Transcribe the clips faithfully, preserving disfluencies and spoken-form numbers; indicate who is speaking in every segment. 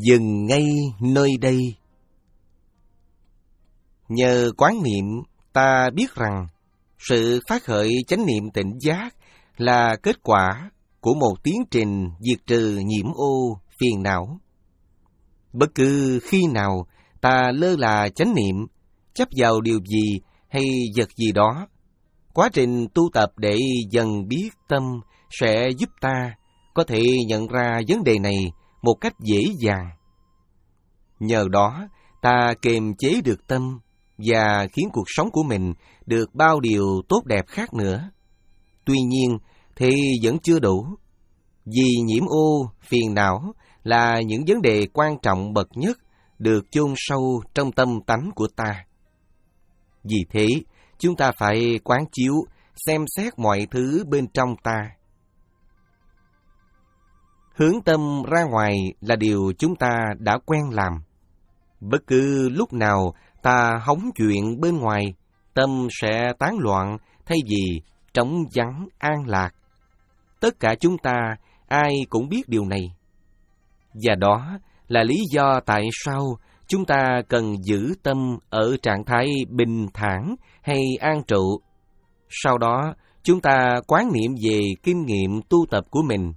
Speaker 1: Dừng ngay nơi đây. Nhờ quán niệm, ta biết rằng sự phát khởi chánh niệm tỉnh giác là kết quả của một tiến trình diệt trừ nhiễm ô phiền não. Bất cứ khi nào ta lơ là chánh niệm, chấp vào điều gì hay vật gì đó, quá trình tu tập để dần biết tâm sẽ giúp ta có thể nhận ra vấn đề này một cách dễ dàng. Nhờ đó, ta kiềm chế được tâm và khiến cuộc sống của mình được bao điều tốt đẹp khác nữa. Tuy nhiên, thì vẫn chưa đủ. Vì nhiễm ô, phiền não là những vấn đề quan trọng bậc nhất được chôn sâu trong tâm tánh của ta. Vì thế, chúng ta phải quán chiếu, xem xét mọi thứ bên trong ta. Hướng tâm ra ngoài là điều chúng ta đã quen làm. Bất cứ lúc nào ta hóng chuyện bên ngoài, tâm sẽ tán loạn thay vì trống vắng an lạc. Tất cả chúng ta ai cũng biết điều này. Và đó là lý do tại sao chúng ta cần giữ tâm ở trạng thái bình thản hay an trụ. Sau đó, chúng ta quán niệm về kinh nghiệm tu tập của mình.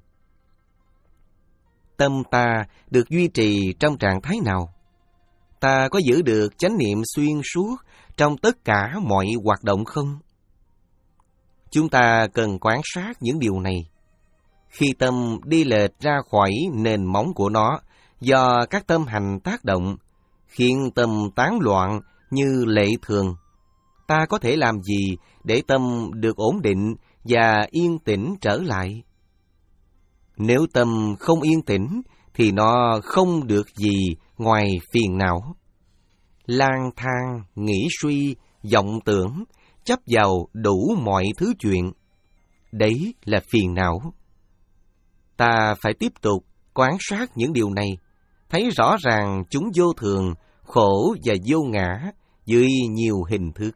Speaker 1: Tâm ta được duy trì trong trạng thái nào? Ta có giữ được chánh niệm xuyên suốt trong tất cả mọi hoạt động không? Chúng ta cần quan sát những điều này. Khi tâm đi lệch ra khỏi nền móng của nó do các tâm hành tác động, khiến tâm tán loạn như lệ thường, ta có thể làm gì để tâm được ổn định và yên tĩnh trở lại? Nếu tâm không yên tĩnh, thì nó không được gì ngoài phiền não. Lang thang, nghĩ suy, vọng tưởng, chấp vào đủ mọi thứ chuyện. Đấy là phiền não. Ta phải tiếp tục quan sát những điều này, thấy rõ ràng chúng vô thường, khổ và vô ngã dưới nhiều hình thức.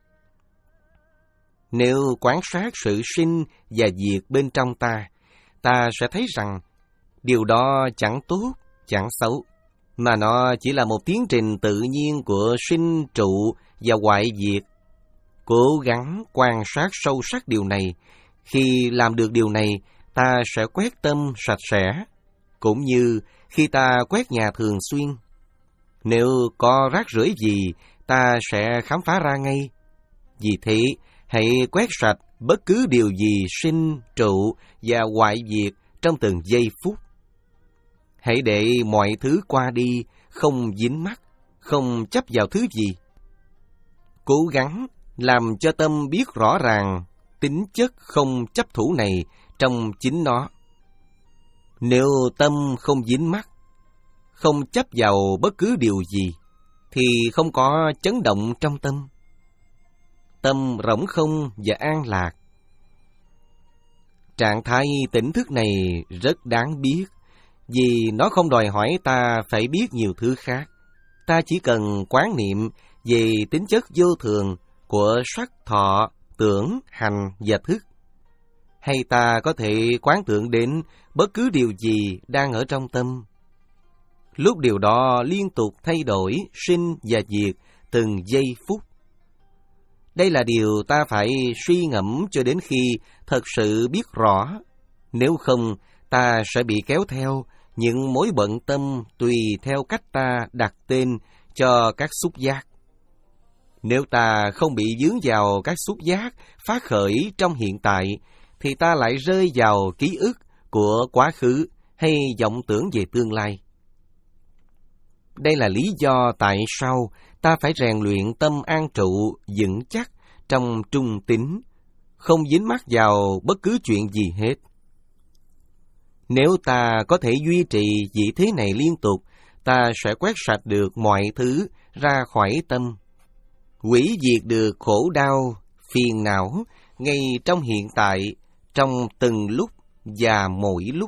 Speaker 1: Nếu quan sát sự sinh và diệt bên trong ta, ta sẽ thấy rằng điều đó chẳng tốt, chẳng xấu, mà nó chỉ là một tiến trình tự nhiên của sinh trụ và hoại diệt. Cố gắng quan sát sâu sắc điều này. Khi làm được điều này, ta sẽ quét tâm sạch sẽ, cũng như khi ta quét nhà thường xuyên. Nếu có rác rưởi gì, ta sẽ khám phá ra ngay. Vì thế, hãy quét sạch bất cứ điều gì sinh, trụ và hoại diệt trong từng giây phút. Hãy để mọi thứ qua đi, không dính mắc, không chấp vào thứ gì. Cố gắng làm cho tâm biết rõ ràng tính chất không chấp thủ này trong chính nó. Nếu tâm không dính mắc, không chấp vào bất cứ điều gì, thì không có chấn động trong tâm. Tâm rỗng không và an lạc. Trạng thái tỉnh thức này rất đáng biết, vì nó không đòi hỏi ta phải biết nhiều thứ khác. Ta chỉ cần quán niệm về tính chất vô thường của sắc, thọ, tưởng, hành và thức. Hay ta có thể quán tưởng đến bất cứ điều gì đang ở trong tâm. Lúc điều đó liên tục thay đổi, sinh và diệt từng giây phút. Đây là điều ta phải suy ngẫm cho đến khi thật sự biết rõ. Nếu không, ta sẽ bị kéo theo những mối bận tâm tùy theo cách ta đặt tên cho các xúc giác. Nếu ta không bị vướng vào các xúc giác phát khởi trong hiện tại, thì ta lại rơi vào ký ức của quá khứ hay vọng tưởng về tương lai. Đây là lý do tại sao ta phải rèn luyện tâm an trụ vững chắc trong trung tín, không dính mắc vào bất cứ chuyện gì hết. Nếu ta có thể duy trì vị thế này liên tục, ta sẽ quét sạch được mọi thứ ra khỏi tâm, hủy diệt được khổ đau, phiền não ngay trong hiện tại, trong từng lúc và mỗi lúc.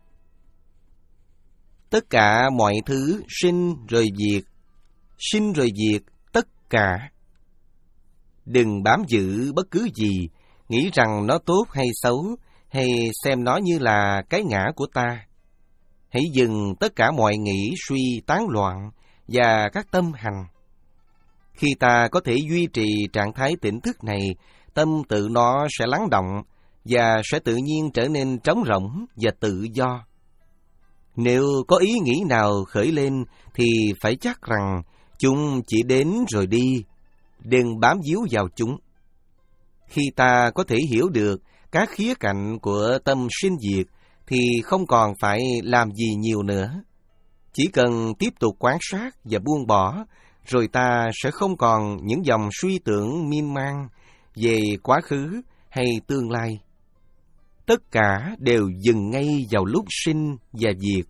Speaker 1: Tất cả mọi thứ sinh rồi diệt, sinh rồi diệt tất cả. Đừng bám giữ bất cứ gì, nghĩ rằng nó tốt hay xấu, hay xem nó như là cái ngã của ta. hãy dừng tất cả mọi nghĩ suy tán loạn và các tâm hành. Khi ta có thể duy trì trạng thái tỉnh thức này, tâm tự nó sẽ lắng động và sẽ tự nhiên trở nên trống rỗng và tự do. Nếu có ý nghĩ nào khởi lên thì phải chắc rằng chúng chỉ đến rồi đi, đừng bám víu vào chúng. Khi ta có thể hiểu được các khía cạnh của tâm sinh diệt thì không còn phải làm gì nhiều nữa. Chỉ cần tiếp tục quan sát và buông bỏ, rồi ta sẽ không còn những dòng suy tưởng miên man về quá khứ hay tương lai. Tất cả đều dừng ngay vào lúc sinh và diệt.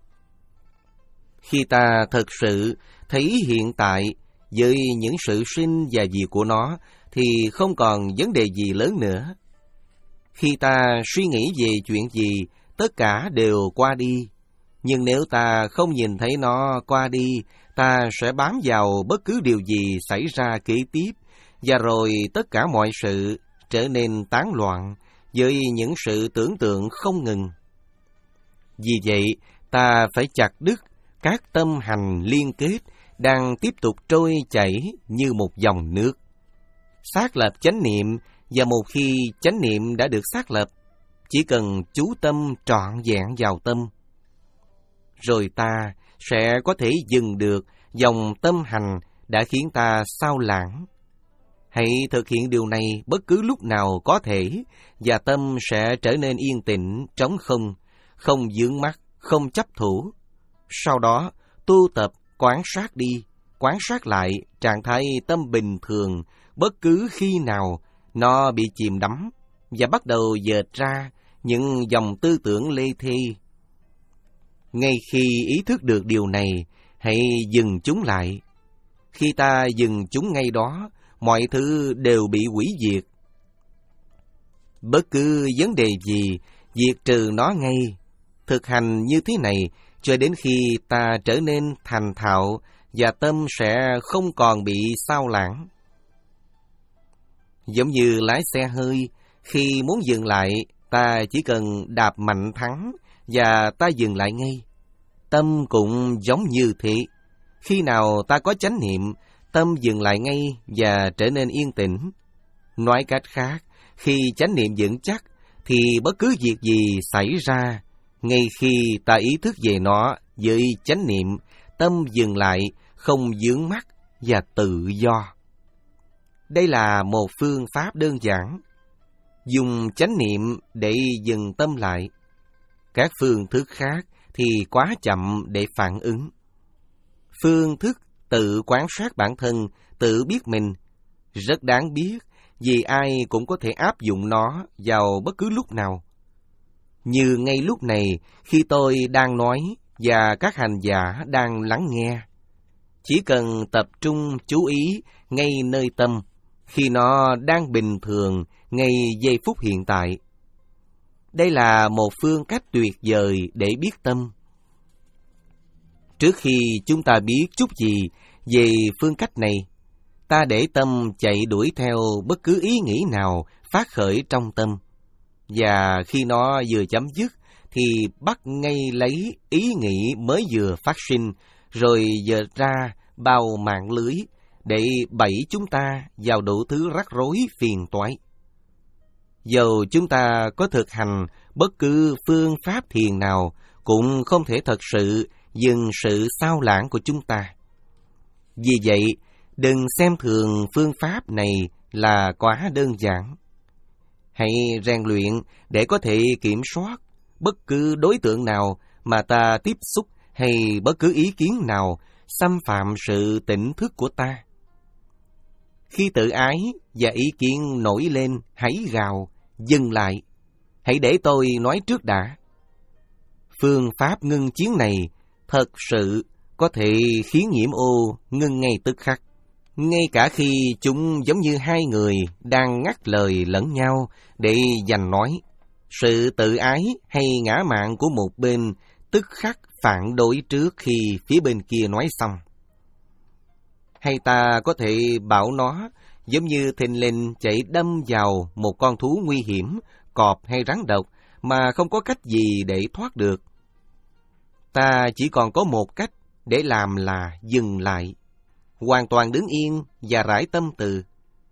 Speaker 1: Khi ta thật sự thấy hiện tại với những sự sinh và diệt của nó, thì không còn vấn đề gì lớn nữa. Khi ta suy nghĩ về chuyện gì, tất cả đều qua đi. Nhưng nếu ta không nhìn thấy nó qua đi, ta sẽ bám vào bất cứ điều gì xảy ra kế tiếp, và rồi tất cả mọi sự trở nên tán loạn với những sự tưởng tượng không ngừng. Vì vậy, ta phải chặt đứt các tâm hành liên kết đang tiếp tục trôi chảy như một dòng nước. Xác lập chánh niệm, và một khi chánh niệm đã được xác lập, chỉ cần chú tâm trọn vẹn vào tâm, rồi ta sẽ có thể dừng được dòng tâm hành đã khiến ta sao lãng. Hãy thực hiện điều này bất cứ lúc nào có thể, và tâm sẽ trở nên yên tĩnh, trống không, không vướng mắc, không chấp thủ. Sau đó, tu tập quan sát đi, quan sát lại trạng thái tâm bình thường bất cứ khi nào nó bị chìm đắm và bắt đầu dệt ra những dòng tư tưởng lê thê. Ngay khi ý thức được điều này, hãy dừng chúng lại. Khi ta dừng chúng ngay đó, mọi thứ đều bị hủy diệt. Bất cứ vấn đề gì, diệt trừ nó ngay. Thực hành như thế này cho đến khi ta trở nên thành thạo và tâm sẽ không còn bị sao lãng. Giống như lái xe hơi, khi muốn dừng lại, ta chỉ cần đạp mạnh thắng và ta dừng lại ngay. Tâm cũng giống như thế. Khi nào ta có chánh niệm, tâm dừng lại ngay và trở nên yên tĩnh. Nói cách khác, khi chánh niệm vững chắc, thì bất cứ việc gì xảy ra, ngay khi ta ý thức về nó với chánh niệm, tâm dừng lại, không vướng mắc và tự do. Đây là một phương pháp đơn giản. Dùng chánh niệm để dừng tâm lại. Các phương thức khác thì quá chậm để phản ứng. Phương thức tự quan sát bản thân, tự biết mình, rất đáng biết vì ai cũng có thể áp dụng nó vào bất cứ lúc nào. Như ngay lúc này khi tôi đang nói và các hành giả đang lắng nghe. Chỉ cần tập trung chú ý ngay nơi tâm, khi nó đang bình thường ngay giây phút hiện tại. Đây là một phương cách tuyệt vời để biết tâm. Trước khi chúng ta biết chút gì về phương cách này, ta để tâm chạy đuổi theo bất cứ ý nghĩ nào phát khởi trong tâm. Và khi nó vừa chấm dứt, thì bắt ngay lấy ý nghĩ mới vừa phát sinh, rồi dệt ra bao mạng lưới, để bẫy chúng ta vào đủ thứ rắc rối phiền toái. Dầu chúng ta có thực hành bất cứ phương pháp thiền nào, cũng không thể thật sự dừng sự sao lãng của chúng ta. Vì vậy, đừng xem thường phương pháp này là quá đơn giản. Hãy rèn luyện để có thể kiểm soát bất cứ đối tượng nào mà ta tiếp xúc hay bất cứ ý kiến nào xâm phạm sự tỉnh thức của ta. Khi tự ái và ý kiến nổi lên, hãy gào, dừng lại. Hãy để tôi nói trước đã. Phương pháp ngưng chiến này thật sự có thể khiến nhiễm ô ngưng ngay tức khắc. Ngay cả khi chúng giống như hai người đang ngắt lời lẫn nhau để giành nói, sự tự ái hay ngã mạn của một bên tức khắc phản đối trước khi phía bên kia nói xong. Hay ta có thể bảo nó giống như thình lình chạy đâm vào một con thú nguy hiểm, cọp hay rắn độc, mà không có cách gì để thoát được. Ta chỉ còn có một cách để làm là dừng lại, hoàn toàn đứng yên và rải tâm từ.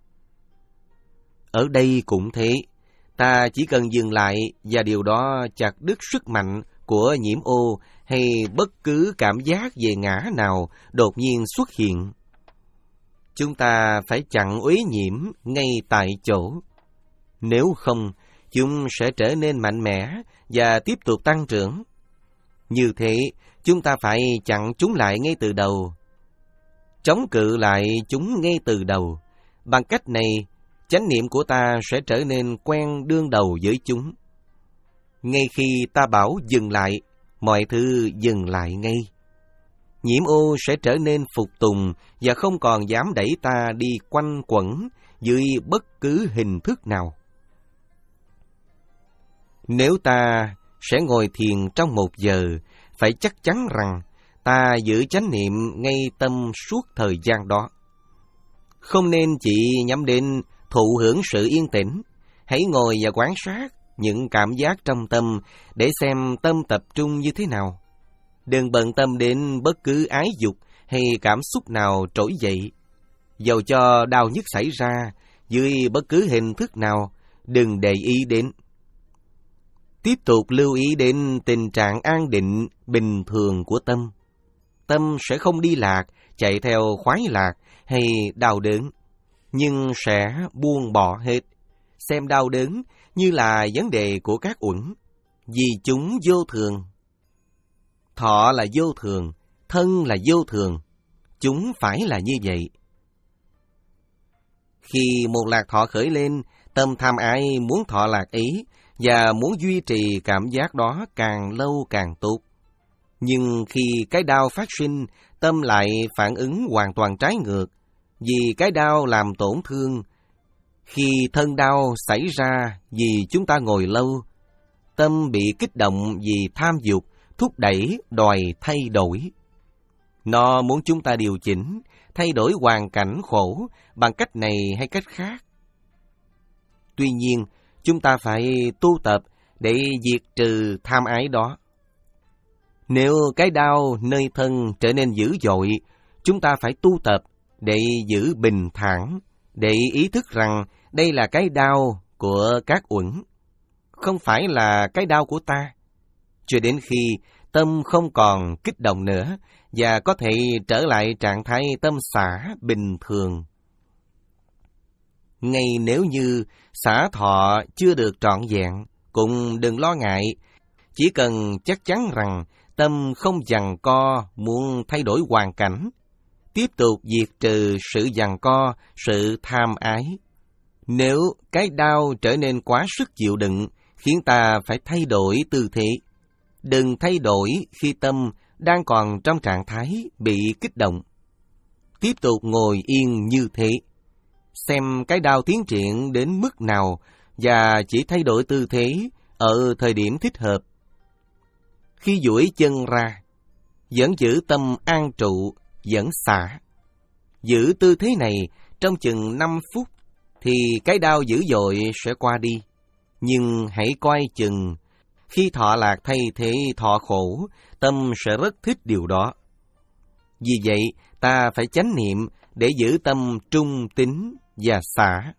Speaker 1: Ở đây cũng thế, ta chỉ cần dừng lại và điều đó chặt đứt sức mạnh của nhiễm ô hay bất cứ cảm giác về ngã nào đột nhiên xuất hiện. Chúng ta phải chặn uế nhiễm ngay tại chỗ. Nếu không, chúng sẽ trở nên mạnh mẽ và tiếp tục tăng trưởng. Như thế, chúng ta phải chặn chúng lại ngay từ đầu. Chống cự lại chúng ngay từ đầu. Bằng cách này, chánh niệm của ta sẽ trở nên quen đương đầu với chúng. Ngay khi ta bảo dừng lại, mọi thứ dừng lại ngay. Nhiễm ô sẽ trở nên phục tùng và không còn dám đẩy ta đi quanh quẩn dưới bất cứ hình thức nào. Nếu ta sẽ ngồi thiền trong một giờ, phải chắc chắn rằng ta giữ chánh niệm ngay tâm suốt thời gian đó. Không nên chỉ nhắm đến thụ hưởng sự yên tĩnh, hãy ngồi và quan sát những cảm giác trong tâm để xem tâm tập trung như thế nào. Đừng bận tâm đến bất cứ ái dục hay cảm xúc nào trỗi dậy. Dầu cho đau nhức xảy ra dưới bất cứ hình thức nào, đừng để ý đến. Tiếp tục lưu ý đến tình trạng an định, bình thường của tâm. Tâm sẽ không đi lạc, chạy theo khoái lạc hay đau đớn, nhưng sẽ buông bỏ hết. Xem đau đớn như là vấn đề của các uẩn, vì chúng vô thường. Thọ là vô thường, thân là vô thường, chúng phải là như vậy. Khi một lạc thọ khởi lên, tâm tham ái muốn thọ lạc ấy và muốn duy trì cảm giác đó càng lâu càng tốt. Nhưng khi cái đau phát sinh, tâm lại phản ứng hoàn toàn trái ngược, vì cái đau làm tổn thương. Khi thân đau xảy ra vì chúng ta ngồi lâu, tâm bị kích động vì tham dục, thúc đẩy, đòi thay đổi. Nó muốn chúng ta điều chỉnh, thay đổi hoàn cảnh khổ bằng cách này hay cách khác. Tuy nhiên, chúng ta phải tu tập để diệt trừ tham ái đó. Nếu cái đau nơi thân trở nên dữ dội, chúng ta phải tu tập để giữ bình thản, để ý thức rằng đây là cái đau của các uẩn, không phải là cái đau của ta, cho đến khi tâm không còn kích động nữa và có thể trở lại trạng thái tâm xả bình thường. Ngay nếu như xả thọ chưa được trọn vẹn, cũng đừng lo ngại, chỉ cần chắc chắn rằng tâm không giằng co muốn thay đổi hoàn cảnh, tiếp tục diệt trừ sự giằng co, sự tham ái. Nếu cái đau trở nên quá sức chịu đựng, khiến ta phải thay đổi tư thế, đừng thay đổi khi tâm đang còn trong trạng thái bị kích động. Tiếp tục ngồi yên như thế, xem cái đau tiến triển đến mức nào và chỉ thay đổi tư thế ở thời điểm thích hợp. Khi duỗi chân ra, vẫn giữ tâm an trụ, vẫn xả. Giữ tư thế này trong chừng năm phút, thì cái đau dữ dội sẽ qua đi. Nhưng hãy coi chừng, khi thọ lạc thay thế thọ khổ, tâm sẽ rất thích điều đó. Vì vậy, ta phải chánh niệm để giữ tâm trung tín và xả.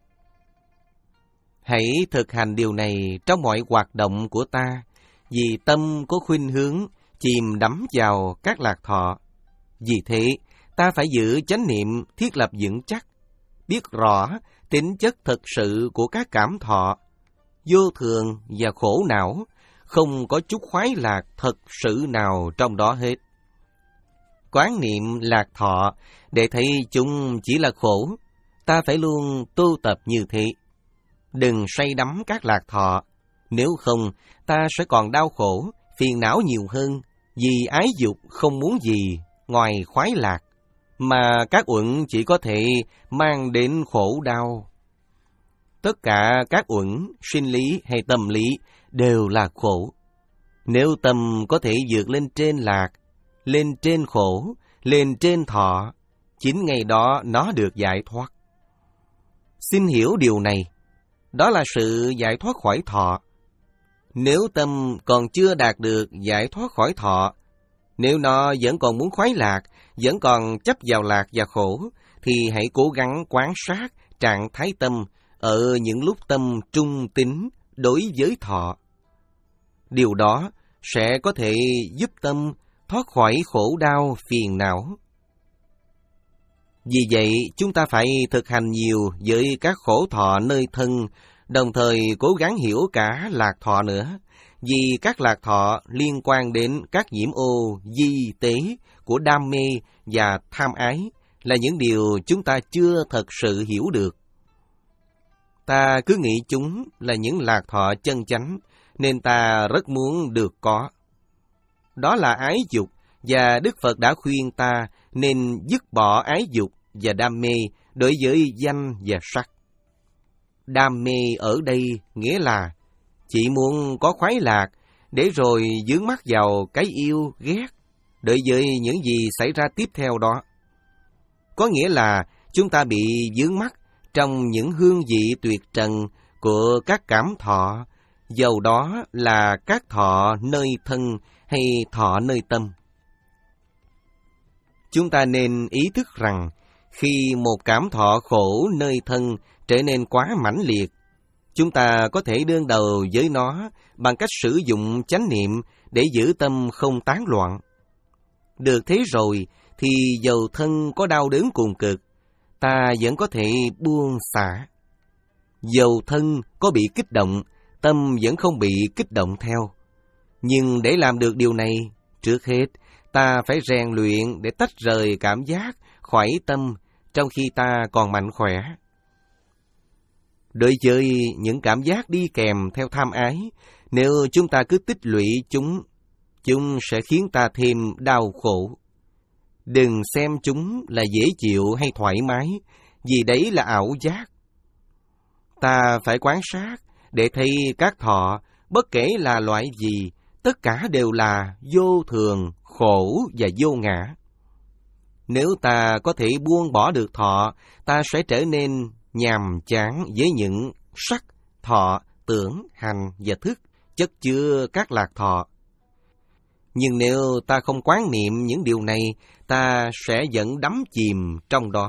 Speaker 1: Hãy thực hành điều này trong mọi hoạt động của ta, vì tâm có khuynh hướng chìm đắm vào các lạc thọ. Vì thế, ta phải giữ chánh niệm thiết lập vững chắc, biết rõ tính chất thực sự của các cảm thọ, vô thường và khổ não, không có chút khoái lạc thật sự nào trong đó hết. Quán niệm lạc thọ để thấy chúng chỉ là khổ, ta phải luôn tu tập như thế. Đừng say đắm các lạc thọ, nếu không ta sẽ còn đau khổ, phiền não nhiều hơn, vì ái dục không muốn gì ngoài khoái lạc, mà các uẩn chỉ có thể mang đến khổ đau. Tất cả các uẩn, sinh lý hay tâm lý đều là khổ. Nếu tâm có thể vượt lên trên lạc, lên trên khổ, lên trên thọ, chính ngày đó nó được giải thoát. Xin hiểu điều này, đó là sự giải thoát khỏi thọ. Nếu tâm còn chưa đạt được giải thoát khỏi thọ, nếu nó vẫn còn muốn khoái lạc, vẫn còn chấp vào lạc và khổ, thì hãy cố gắng quan sát trạng thái tâm ở những lúc tâm trung tín đối với thọ. Điều đó sẽ có thể giúp tâm thoát khỏi khổ đau phiền não. Vì vậy, chúng ta phải thực hành nhiều với các khổ thọ nơi thân, đồng thời cố gắng hiểu cả lạc thọ nữa, vì các lạc thọ liên quan đến các nhiễm ô di tế của đam mê và tham ái là những điều chúng ta chưa thật sự hiểu được. Ta cứ nghĩ chúng là những lạc thọ chân chánh, nên ta rất muốn được có. Đó là ái dục, và Đức Phật đã khuyên ta nên dứt bỏ ái dục và đam mê đối với danh và sắc. Đam mê ở đây nghĩa là chỉ muốn có khoái lạc, để rồi vướng mắc vào cái yêu, ghét, đối với những gì xảy ra tiếp theo đó. Có nghĩa là chúng ta bị vướng mắc trong những hương vị tuyệt trần của các cảm thọ, dầu đó là các thọ nơi thân hay thọ nơi tâm. Chúng ta nên ý thức rằng, khi một cảm thọ khổ nơi thân trở nên quá mãnh liệt, chúng ta có thể đương đầu với nó bằng cách sử dụng chánh niệm để giữ tâm không tán loạn. Được thế rồi, thì dầu thân có đau đớn cùng cực, ta vẫn có thể buông xả. Dầu thân có bị kích động, tâm vẫn không bị kích động theo. Nhưng để làm được điều này, trước hết, ta phải rèn luyện để tách rời cảm giác khỏi tâm trong khi ta còn mạnh khỏe. Đối với những cảm giác đi kèm theo tham ái, nếu chúng ta cứ tích lũy chúng, chúng sẽ khiến ta thêm đau khổ. Đừng xem chúng là dễ chịu hay thoải mái, vì đấy là ảo giác. Ta phải quan sát để thấy các thọ, bất kể là loại gì, tất cả đều là vô thường, khổ và vô ngã. Nếu ta có thể buông bỏ được thọ, ta sẽ trở nên nhàm chán với những sắc, thọ, tưởng, hành và thức, chất chứa các lạc thọ. Nhưng nếu ta không quán niệm những điều này, ta sẽ vẫn đắm chìm trong đó.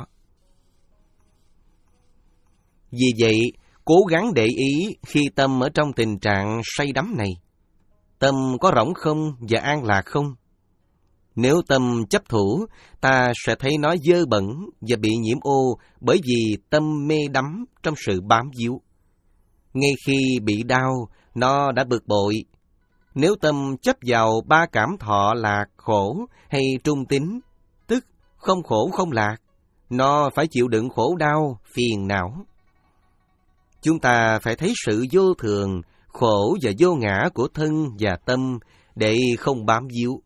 Speaker 1: Vì vậy, cố gắng để ý khi tâm ở trong tình trạng say đắm này. Tâm có rỗng không và an lạc không? Nếu tâm chấp thủ, ta sẽ thấy nó dơ bẩn và bị nhiễm ô bởi vì tâm mê đắm trong sự bám víu. Ngay khi bị đau, nó đã bực bội. Nếu tâm chấp vào ba cảm thọ lạc, khổ hay trung tín, tức không khổ không lạc, nó phải chịu đựng khổ đau, phiền não. Chúng ta phải thấy sự vô thường, khổ và vô ngã của thân và tâm để không bám víu.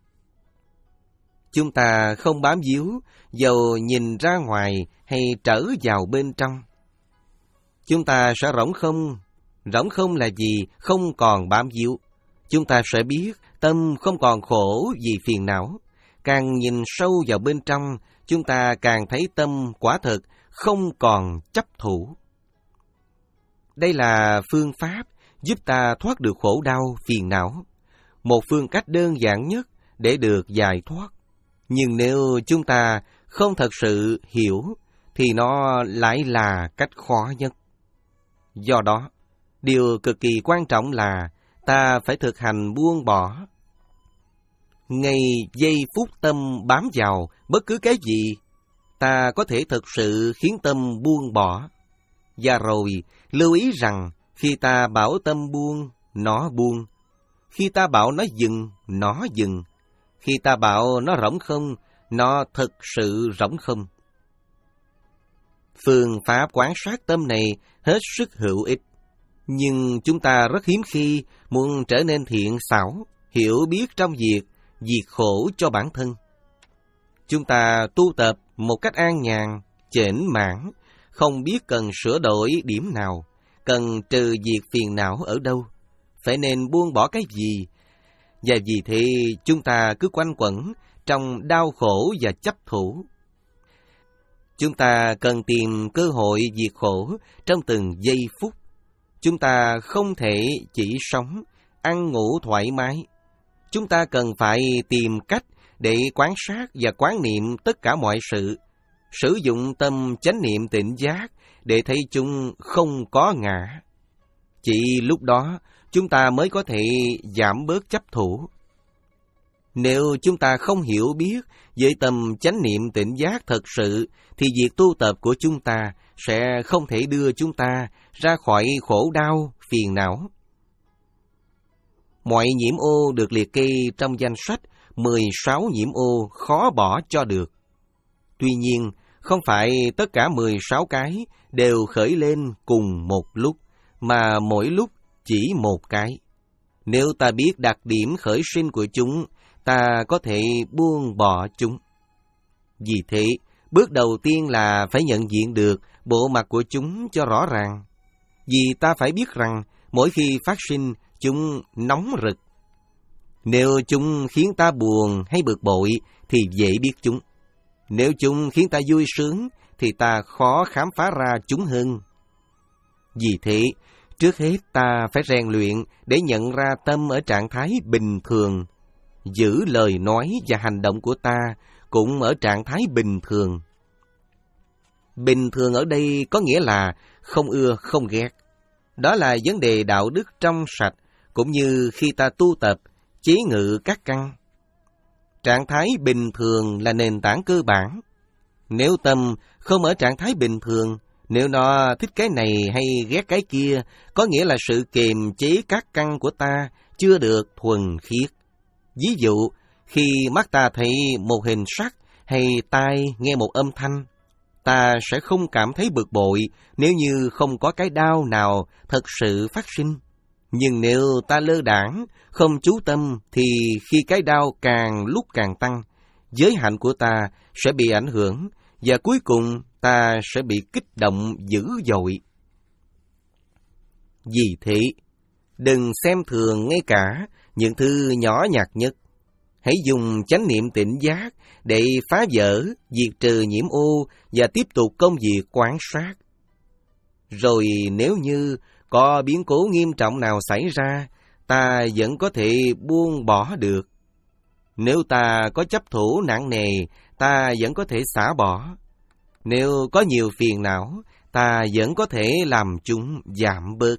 Speaker 1: Chúng ta không bám víu, dầu nhìn ra ngoài hay trở vào bên trong. Chúng ta sẽ rỗng không. Rỗng không là gì? Không còn bám víu. Chúng ta sẽ biết tâm không còn khổ vì phiền não. Càng nhìn sâu vào bên trong, chúng ta càng thấy tâm quả thực không còn chấp thủ. Đây là phương pháp giúp ta thoát được khổ đau, phiền não. Một phương cách đơn giản nhất để được giải thoát. Nhưng nếu chúng ta không thật sự hiểu, thì nó lại là cách khó nhất. Do đó, điều cực kỳ quan trọng là ta phải thực hành buông bỏ. Ngay giây phút tâm bám vào bất cứ cái gì, ta có thể thực sự khiến tâm buông bỏ. Và rồi, lưu ý rằng khi ta bảo tâm buông, nó buông. Khi ta bảo nó dừng, nó dừng. Khi ta bảo nó rỗng không, nó thực sự rỗng không. Phương pháp quan sát tâm này hết sức hữu ích. Nhưng chúng ta rất hiếm khi muốn trở nên thiện xảo, hiểu biết trong việc diệt khổ cho bản thân. Chúng ta tu tập một cách an nhàn, chểnh mãn, không biết cần sửa đổi điểm nào, cần trừ diệt phiền não ở đâu, phải nên buông bỏ cái gì. Và vì thế chúng ta cứ quanh quẩn trong đau khổ và chấp thủ. Chúng ta cần tìm cơ hội diệt khổ trong từng giây phút. Chúng ta không thể chỉ sống ăn ngủ thoải mái. Chúng ta cần phải tìm cách để quan sát và quán niệm tất cả mọi sự, sử dụng tâm chánh niệm tỉnh giác để thấy chúng không có ngã. Chỉ lúc đó chúng ta mới có thể giảm bớt chấp thủ. Nếu chúng ta không hiểu biết với tâm chánh niệm tỉnh giác thật sự, thì việc tu tập của chúng ta sẽ không thể đưa chúng ta ra khỏi khổ đau, phiền não. Mọi nhiễm ô được liệt kê trong danh sách mười sáu nhiễm ô khó bỏ cho được. Tuy nhiên, không phải tất cả mười sáu cái đều khởi lên cùng một lúc, mà mỗi lúc chỉ một cái. Nếu ta biết đặc điểm khởi sinh của chúng, ta có thể buông bỏ chúng. Vì thế, bước đầu tiên là phải nhận diện được bộ mặt của chúng cho rõ ràng. Vì ta phải biết rằng, mỗi khi phát sinh, chúng nóng rực. Nếu chúng khiến ta buồn hay bực bội, thì dễ biết chúng. Nếu chúng khiến ta vui sướng, thì ta khó khám phá ra chúng hơn. Vì thế, trước hết ta phải rèn luyện để nhận ra tâm ở trạng thái bình thường, giữ lời nói và hành động của ta cũng ở trạng thái bình thường. Bình thường ở đây có nghĩa là không ưa không ghét. Đó là vấn đề đạo đức trong sạch, cũng như khi ta tu tập, chế ngự các căn. Trạng thái bình thường là nền tảng cơ bản. Nếu tâm không ở trạng thái bình thường, nếu nó thích cái này hay ghét cái kia, có nghĩa là sự kiềm chế các căn của ta chưa được thuần khiết. Ví dụ, khi mắt ta thấy một hình sắc hay tai nghe một âm thanh, ta sẽ không cảm thấy bực bội nếu như không có cái đau nào thật sự phát sinh. Nhưng nếu ta lơ đãng, không chú tâm, thì khi cái đau càng lúc càng tăng, giới hạnh của ta sẽ bị ảnh hưởng, và cuối cùng ta sẽ bị kích động dữ dội. Vì thế, đừng xem thường ngay cả những thứ nhỏ nhặt nhất. Hãy dùng chánh niệm tỉnh giác để phá vỡ, diệt trừ nhiễm ô và tiếp tục công việc quan sát. Rồi nếu như có biến cố nghiêm trọng nào xảy ra, ta vẫn có thể buông bỏ được. Nếu ta có chấp thủ nặng nề, ta vẫn có thể xả bỏ. Nếu có nhiều phiền não, ta vẫn có thể làm chúng giảm bớt.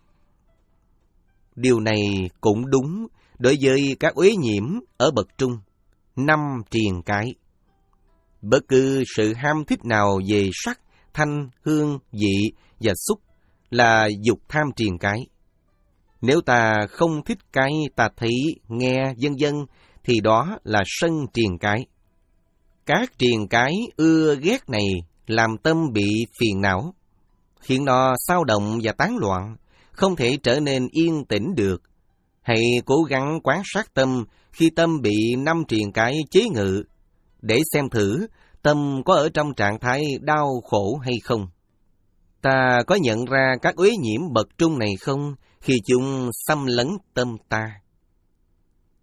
Speaker 1: Điều này cũng đúng đối với các uế nhiễm ở bậc trung, năm triền cái. Bất cứ sự ham thích nào về sắc, thanh, hương, vị và xúc là dục tham triền cái. Nếu ta không thích cái ta thấy, nghe, vân vân, thì đó là sân triền cái. Các triền cái ưa ghét này làm tâm bị phiền não, khiến nó xao động và tán loạn, không thể trở nên yên tĩnh được. Hãy cố gắng quan sát tâm khi tâm bị năm triền cái chế ngự, để xem thử tâm có ở trong trạng thái đau khổ hay không. Ta có nhận ra các uế nhiễm bậc trung này không khi chúng xâm lấn tâm ta?